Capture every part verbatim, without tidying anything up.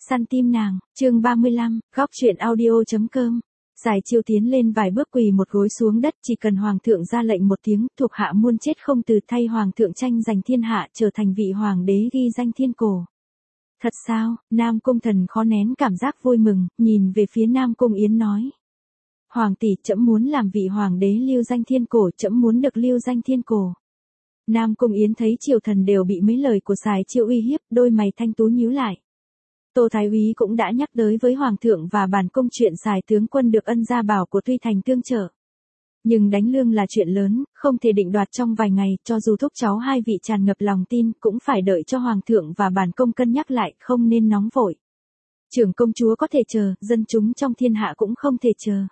Săn tim nàng, chương ba mươi lăm, góc truyện audio.com. Giải Chiêu tiến lên vài bước quỳ một gối xuống đất, chỉ cần hoàng thượng ra lệnh một tiếng, thuộc hạ muôn chết không từ, thay hoàng thượng tranh giành thiên hạ, trở thành vị hoàng đế ghi danh thiên cổ. Thật sao? Nam Cung Thần khó nén cảm giác vui mừng, nhìn về phía Nam Cung Yến nói. Hoàng tỷ, trẫm muốn làm vị hoàng đế lưu danh thiên cổ, trẫm muốn được lưu danh thiên cổ. Nam Cung Yến thấy triều thần đều bị mấy lời của Giải Chiêu uy hiếp, đôi mày thanh tú nhíu lại. Tô Thái Úy cũng đã nhắc tới với Hoàng thượng và bản cung chuyện Giải tướng quân được ân gia bảo của Tuy Thành tương trợ. Nhưng đánh lương là chuyện lớn, không thể định đoạt trong vài ngày, cho dù thúc cháu hai vị tràn ngập lòng tin, cũng phải đợi cho Hoàng thượng và bản công cân nhắc lại, không nên nóng vội. Trưởng công chúa có thể chờ, dân chúng trong thiên hạ cũng không thể chờ.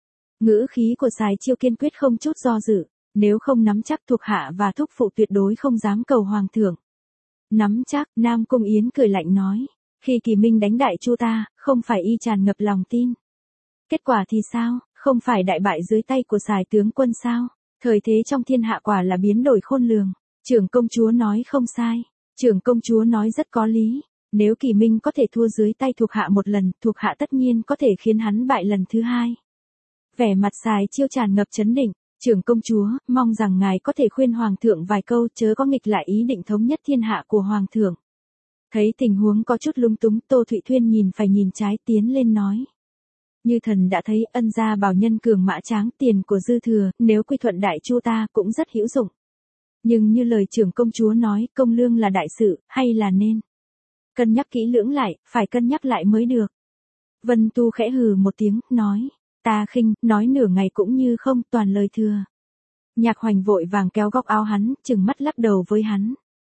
Ngữ khí của Giải Chiêu kiên quyết không chút do dự, nếu không nắm chắc thuộc hạ và thúc phụ tuyệt đối không dám cầu Hoàng thượng. Nắm chắc, Nam Cung Yến cười lạnh nói. Khi Kỳ Minh đánh Đại Chu ta, không phải y tràn ngập lòng tin. Kết quả thì sao, không phải đại bại dưới tay của Giải tướng quân sao? Thời thế trong thiên hạ quả là biến đổi khôn lường. Trưởng công chúa nói không sai. Trưởng công chúa nói rất có lý. Nếu Kỳ Minh có thể thua dưới tay thuộc hạ một lần, thuộc hạ tất nhiên có thể khiến hắn bại lần thứ hai. Vẻ mặt Giải Chiêu tràn ngập chấn định. Trưởng công chúa, mong rằng ngài có thể khuyên Hoàng thượng vài câu, chớ có nghịch lại ý định thống nhất thiên hạ của Hoàng thượng. Thấy tình huống có chút lung túng, Tô Thụy Thuyên nhìn phải nhìn trái, tiến lên nói. Như thần đã thấy, ân gia bảo nhân cường mã tráng, tiền của dư thừa, nếu quy thuận Đại Chu ta cũng rất hữu dụng. Nhưng như lời trưởng công chúa nói, công lương là đại sự, hay là nên cân nhắc kỹ lưỡng lại, phải cân nhắc lại mới được. Vân Tu khẽ hừ một tiếng, nói. Ta khinh, nói nửa ngày cũng như không, toàn lời thừa. Nhạc Hoành vội vàng kéo góc áo hắn, chừng mắt lắc đầu với hắn.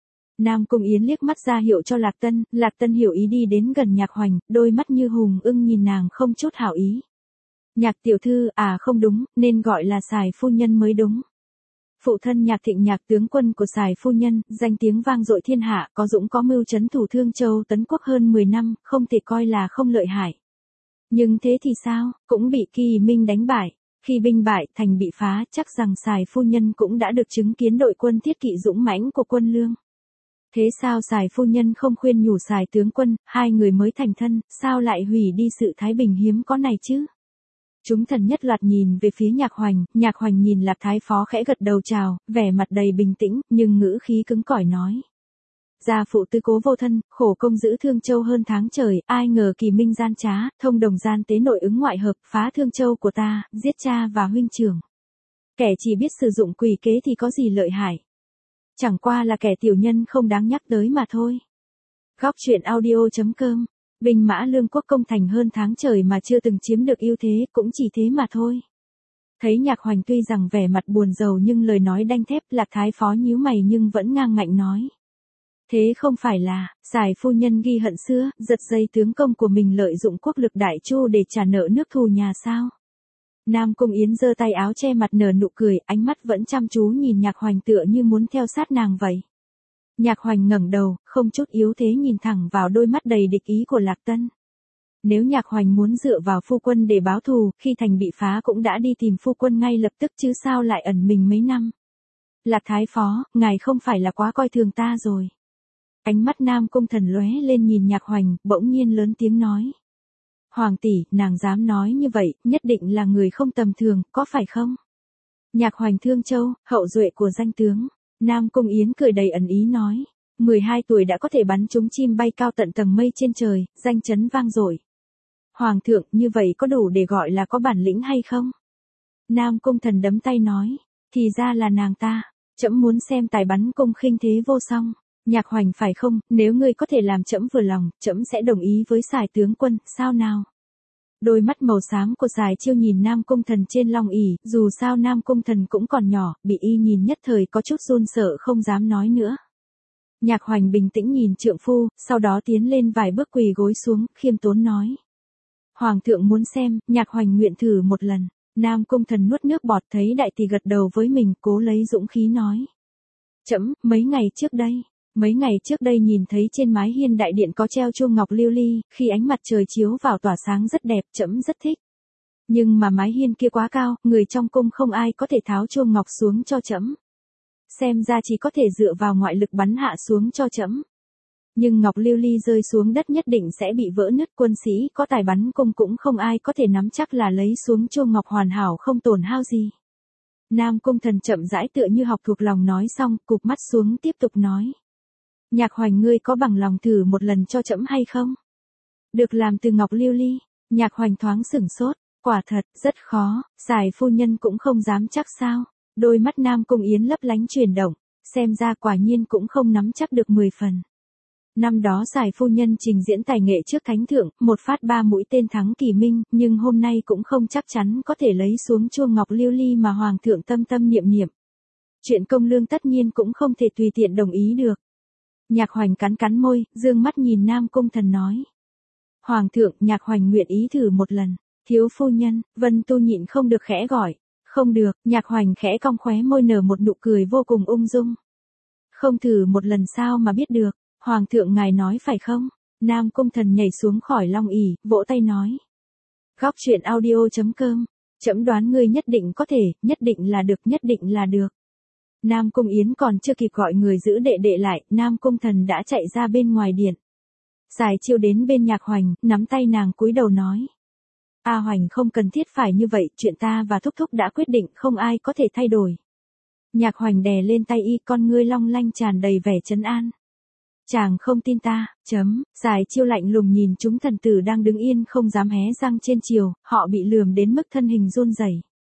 Nam Cung Yến liếc mắt ra hiệu cho Lạc Tân, Lạc Tân hiểu ý đi đến gần Nhạc Hoành, đôi mắt như hùng ưng nhìn nàng không chút hảo ý. Nhạc tiểu thư, à không đúng, nên gọi là Giải phu nhân mới đúng. Phụ thân Nhạc Thịnh Nhạc tướng quân của Giải phu nhân, danh tiếng vang dội thiên hạ, có dũng có mưu trấn thủ Thương Châu tấn quốc hơn mười năm, không thể coi là không lợi hại. Nhưng thế thì sao, cũng bị Kỳ Minh đánh bại. Khi binh bại, thành bị phá, chắc rằng Giải phu nhân cũng đã được chứng kiến đội quân thiết kỵ dũng mãnh của quân lương. Thế sao Giải phu nhân không khuyên nhủ Giải tướng quân, hai người mới thành thân, sao lại hủy đi sự thái bình hiếm có này chứ? Chúng thần nhất loạt nhìn về phía Nhạc Hoành, Nhạc Hoành nhìn Lạc Thái Phó khẽ gật đầu chào, vẻ mặt đầy bình tĩnh, nhưng ngữ khí cứng cỏi nói. Gia phụ tư cố vô thân, khổ công giữ Thương Châu hơn tháng trời, ai ngờ Kỳ Minh gian trá, thông đồng gian tế nội ứng ngoại hợp, phá Thương Châu của ta, giết cha và huynh trưởng. Kẻ chỉ biết sử dụng quỷ kế thì có gì lợi hại. Chẳng qua là kẻ tiểu nhân không đáng nhắc tới mà thôi. Góc truyện audio.com. Binh mã Lương quốc công thành hơn tháng trời mà chưa từng chiếm được ưu thế, cũng chỉ thế mà thôi. Thấy Nhạc Hoành tuy rằng vẻ mặt buồn rầu nhưng lời nói đanh thép, Lạc Thái Phó nhíu mày nhưng vẫn ngang ngạnh nói. Thế không phải là, Giải phu nhân ghi hận xưa, giật dây tướng công của mình lợi dụng quốc lực Đại Chu để trả nợ nước thù nhà sao? Nam Cung Yến giơ tay áo che mặt nở nụ cười, ánh mắt vẫn chăm chú nhìn Nhạc Hoành tựa như muốn theo sát nàng vậy. Nhạc Hoành ngẩng đầu, không chút yếu thế nhìn thẳng vào đôi mắt đầy địch ý của Lạc Tân. Nếu Nhạc Hoành muốn dựa vào phu quân để báo thù, khi thành bị phá cũng đã đi tìm phu quân ngay lập tức chứ sao lại ẩn mình mấy năm. Lạc Thái Phó, ngài không phải là quá coi thường ta rồi. Ánh mắt Nam Cung Thần lóe lên nhìn Nhạc Hoành, bỗng nhiên lớn tiếng nói. Hoàng tỷ, nàng dám nói như vậy, nhất định là người không tầm thường, có phải không? Nhạc Hoành Thương Châu, hậu duệ của danh tướng. Nam Cung Yến cười đầy ẩn ý nói. mười hai tuổi đã có thể bắn trúng chim bay cao tận tầng mây trên trời, danh chấn vang dội. Hoàng thượng, như vậy có đủ để gọi là có bản lĩnh hay không? Nam Cung Thần đấm tay nói. Thì ra là nàng ta, trẫm muốn xem tài bắn cung khinh thế vô song. Nhạc Hoành phải không, nếu ngươi có thể làm trẫm vừa lòng, trẫm sẽ đồng ý với Giải tướng quân, sao nào? Đôi mắt màu xám của Giải Chiêu nhìn Nam Cung Thần trên long ỷ, dù sao Nam Cung Thần cũng còn nhỏ, bị y nhìn nhất thời có chút run sợ không dám nói nữa. Nhạc Hoành bình tĩnh nhìn trượng phu, sau đó tiến lên vài bước quỳ gối xuống, khiêm tốn nói. Hoàng thượng muốn xem, Nhạc Hoành nguyện thử một lần. Nam Cung Thần nuốt nước bọt, thấy đại tỷ gật đầu với mình, cố lấy dũng khí nói. Trẫm, mấy ngày trước đây. Mấy ngày trước đây nhìn thấy trên mái hiên đại điện có treo chuông ngọc lưu ly, khi ánh mặt trời chiếu vào tỏa sáng rất đẹp, trẫm rất thích. Nhưng mà mái hiên kia quá cao, người trong cung không ai có thể tháo chuông ngọc xuống cho trẫm. Xem ra chỉ có thể dựa vào ngoại lực bắn hạ xuống cho trẫm. Nhưng ngọc lưu ly rơi xuống đất nhất định sẽ bị vỡ nứt, quân sĩ có tài bắn cung cũng không ai có thể nắm chắc là lấy xuống chuông ngọc hoàn hảo không tổn hao gì. Nam Cung Thần chậm rãi tựa như học thuộc lòng nói xong, cụp mắt xuống tiếp tục nói. Nhạc Hoành ngươi có bằng lòng thử một lần cho trẫm hay không? Được làm từ ngọc lưu ly, Nhạc Hoành thoáng sửng sốt, quả thật, rất khó, Sài phu nhân cũng không dám chắc sao. Đôi mắt Nam Cung Yến lấp lánh chuyển động, xem ra quả nhiên cũng không nắm chắc được mười phần. Năm đó Sài phu nhân trình diễn tài nghệ trước thánh thượng, một phát ba mũi tên thắng kỳ minh, nhưng hôm nay cũng không chắc chắn có thể lấy xuống chuông ngọc lưu ly mà hoàng thượng tâm tâm niệm niệm. Chuyện công lương tất nhiên cũng không thể tùy tiện đồng ý được. Nhạc Hoành cắn cắn môi, dương mắt nhìn Nam Cung Thần nói. Hoàng thượng, Nhạc Hoành nguyện ý thử một lần. Thiếu phu nhân, Vân Tu nhịn không được khẽ gọi. Không được, Nhạc Hoành khẽ cong khóe môi nở một nụ cười vô cùng ung dung. Không thử một lần sao mà biết được, Hoàng thượng ngài nói phải không? Nam Cung Thần nhảy xuống khỏi long ỷ, vỗ tay nói. Góc truyện audio chấm com, trẫm đoán ngươi nhất định có thể, nhất định là được, nhất định là được. Nam Cung Yến còn chưa kịp gọi người giữ đệ đệ lại, Nam Cung Thần đã chạy ra bên ngoài điện. Sài Chiêu đến bên Nhạc Hoành, nắm tay nàng cúi đầu nói. A Hoành không cần thiết phải như vậy, chuyện ta và Thúc Thúc đã quyết định, không ai có thể thay đổi. Nhạc Hoành đè lên tay y, con ngươi long lanh tràn đầy vẻ trấn an. Chàng không tin ta, chấm, Sài Chiêu lạnh lùng nhìn chúng thần tử đang đứng yên không dám hé răng trên chiều, họ bị lườm đến mức thân hình run rẩy.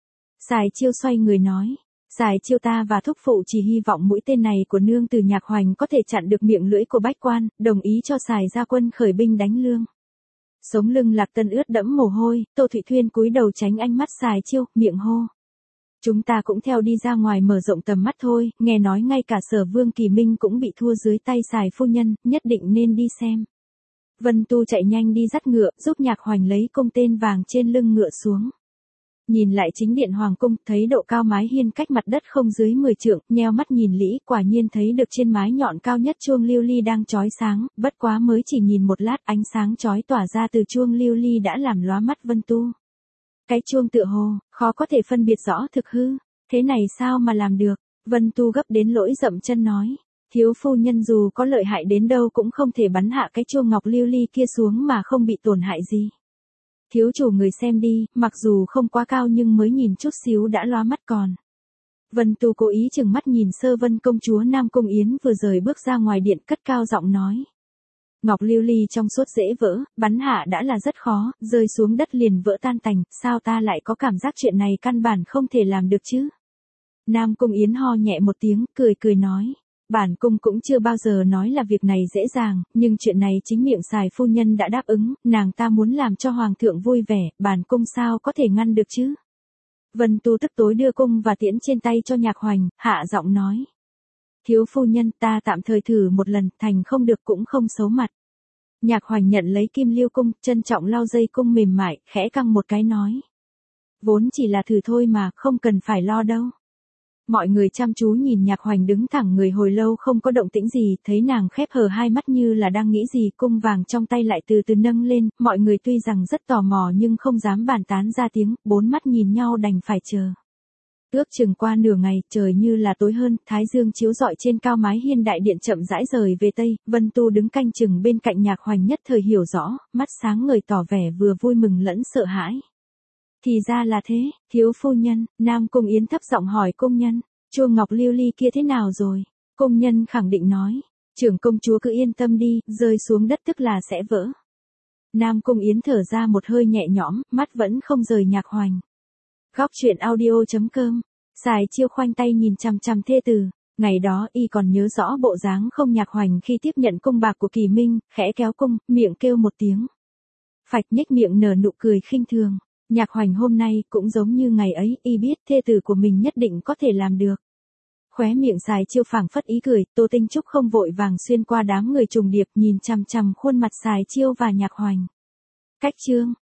Sài Chiêu xoay người nói. Sài Chiêu ta và thúc phụ chỉ hy vọng mũi tên này của nương từ Nhạc Hoành có thể chặn được miệng lưỡi của bách quan, đồng ý cho Sài gia quân khởi binh đánh lương. Sống lưng Lạc Tân ướt đẫm mồ hôi, Tô Thụy Thuyên cúi đầu tránh ánh mắt Sài Chiêu, miệng hô. Chúng ta cũng theo đi ra ngoài mở rộng tầm mắt thôi, nghe nói ngay cả Sở Vương Kỳ Minh cũng bị thua dưới tay Sài phu nhân, nhất định nên đi xem. Vân Tu chạy nhanh đi dắt ngựa, giúp Nhạc Hoành lấy cung tên vàng trên lưng ngựa xuống. Nhìn lại chính điện hoàng cung, thấy độ cao mái hiên cách mặt đất không dưới mười trượng, nheo mắt nhìn lỹ, quả nhiên thấy được trên mái nhọn cao nhất chuông lưu ly đang chói sáng, bất quá mới chỉ nhìn một lát, ánh sáng chói tỏa ra từ chuông lưu ly đã làm lóa mắt Vân Tu. Cái chuông tựa hồ, khó có thể phân biệt rõ thực hư, thế này sao mà làm được? Vân Tu gấp đến lỗi dậm chân nói. Thiếu phu nhân dù có lợi hại đến đâu cũng không thể bắn hạ cái chuông ngọc lưu ly kia xuống mà không bị tổn hại gì. Thiếu chủ người xem đi, mặc dù không quá cao nhưng mới nhìn chút xíu đã lóa mắt còn. Vân Tu cố ý chừng mắt nhìn Sơ Vân công chúa Nam Cung Yến vừa rời bước ra ngoài điện, cất cao giọng nói. Ngọc lưu ly trong suốt dễ vỡ, bắn hạ đã là rất khó, rơi xuống đất liền vỡ tan tành, sao ta lại có cảm giác chuyện này căn bản không thể làm được chứ? Nam Cung Yến ho nhẹ một tiếng, cười cười nói. Bản cung cũng chưa bao giờ nói là việc này dễ dàng, nhưng chuyện này chính miệng Sài phu nhân đã đáp ứng, nàng ta muốn làm cho hoàng thượng vui vẻ, bản cung sao có thể ngăn được chứ? Vân Tu tức tối đưa cung và tiễn trên tay cho Nhạc Hoành, hạ giọng nói. Thiếu phu nhân, ta tạm thời thử một lần, thành không được cũng không xấu mặt. Nhạc Hoành nhận lấy kim liêu cung, trân trọng lau dây cung mềm mại, khẽ căng một cái nói. Vốn chỉ là thử thôi mà, không cần phải lo đâu. Mọi người chăm chú nhìn Nhạc Hoành đứng thẳng người hồi lâu không có động tĩnh gì, thấy nàng khép hờ hai mắt như là đang nghĩ gì, cung vàng trong tay lại từ từ nâng lên, mọi người tuy rằng rất tò mò nhưng không dám bàn tán ra tiếng, bốn mắt nhìn nhau đành phải chờ. Ước chừng qua nửa ngày, trời như là tối hơn, thái dương chiếu rọi trên cao mái hiên đại điện chậm rãi rời về tây, Vân Tu đứng canh chừng bên cạnh Nhạc Hoành nhất thời hiểu rõ, mắt sáng ngời tỏ vẻ vừa vui mừng lẫn sợ hãi. Thì ra là thế, thiếu phu nhân, Nam Cung Yến thấp giọng hỏi cung nhân, chuông ngọc lưu ly kia thế nào rồi? Cung nhân khẳng định nói, trưởng công chúa cứ yên tâm đi, rơi xuống đất tức là sẽ vỡ. Nam Cung Yến thở ra một hơi nhẹ nhõm, mắt vẫn không rời Nhạc Hoành. Góc truyện audio chấm com, Sài Chiêu khoanh tay nhìn chằm chằm thê tử, ngày đó y còn nhớ rõ bộ dáng không Nhạc Hoành khi tiếp nhận cung bạc của Kỳ Minh, khẽ kéo cung, miệng kêu một tiếng. Phạch nhếch miệng nở nụ cười khinh thường. Nhạc Hoành hôm nay cũng giống như ngày ấy, y biết thê tử của mình nhất định có thể làm được. Khóe miệng Sài Chiêu phảng phất ý cười, Tô Tinh Trúc không vội vàng xuyên qua đám người trùng điệp nhìn chằm chằm khuôn mặt Sài Chiêu và Nhạc Hoành. Cách chương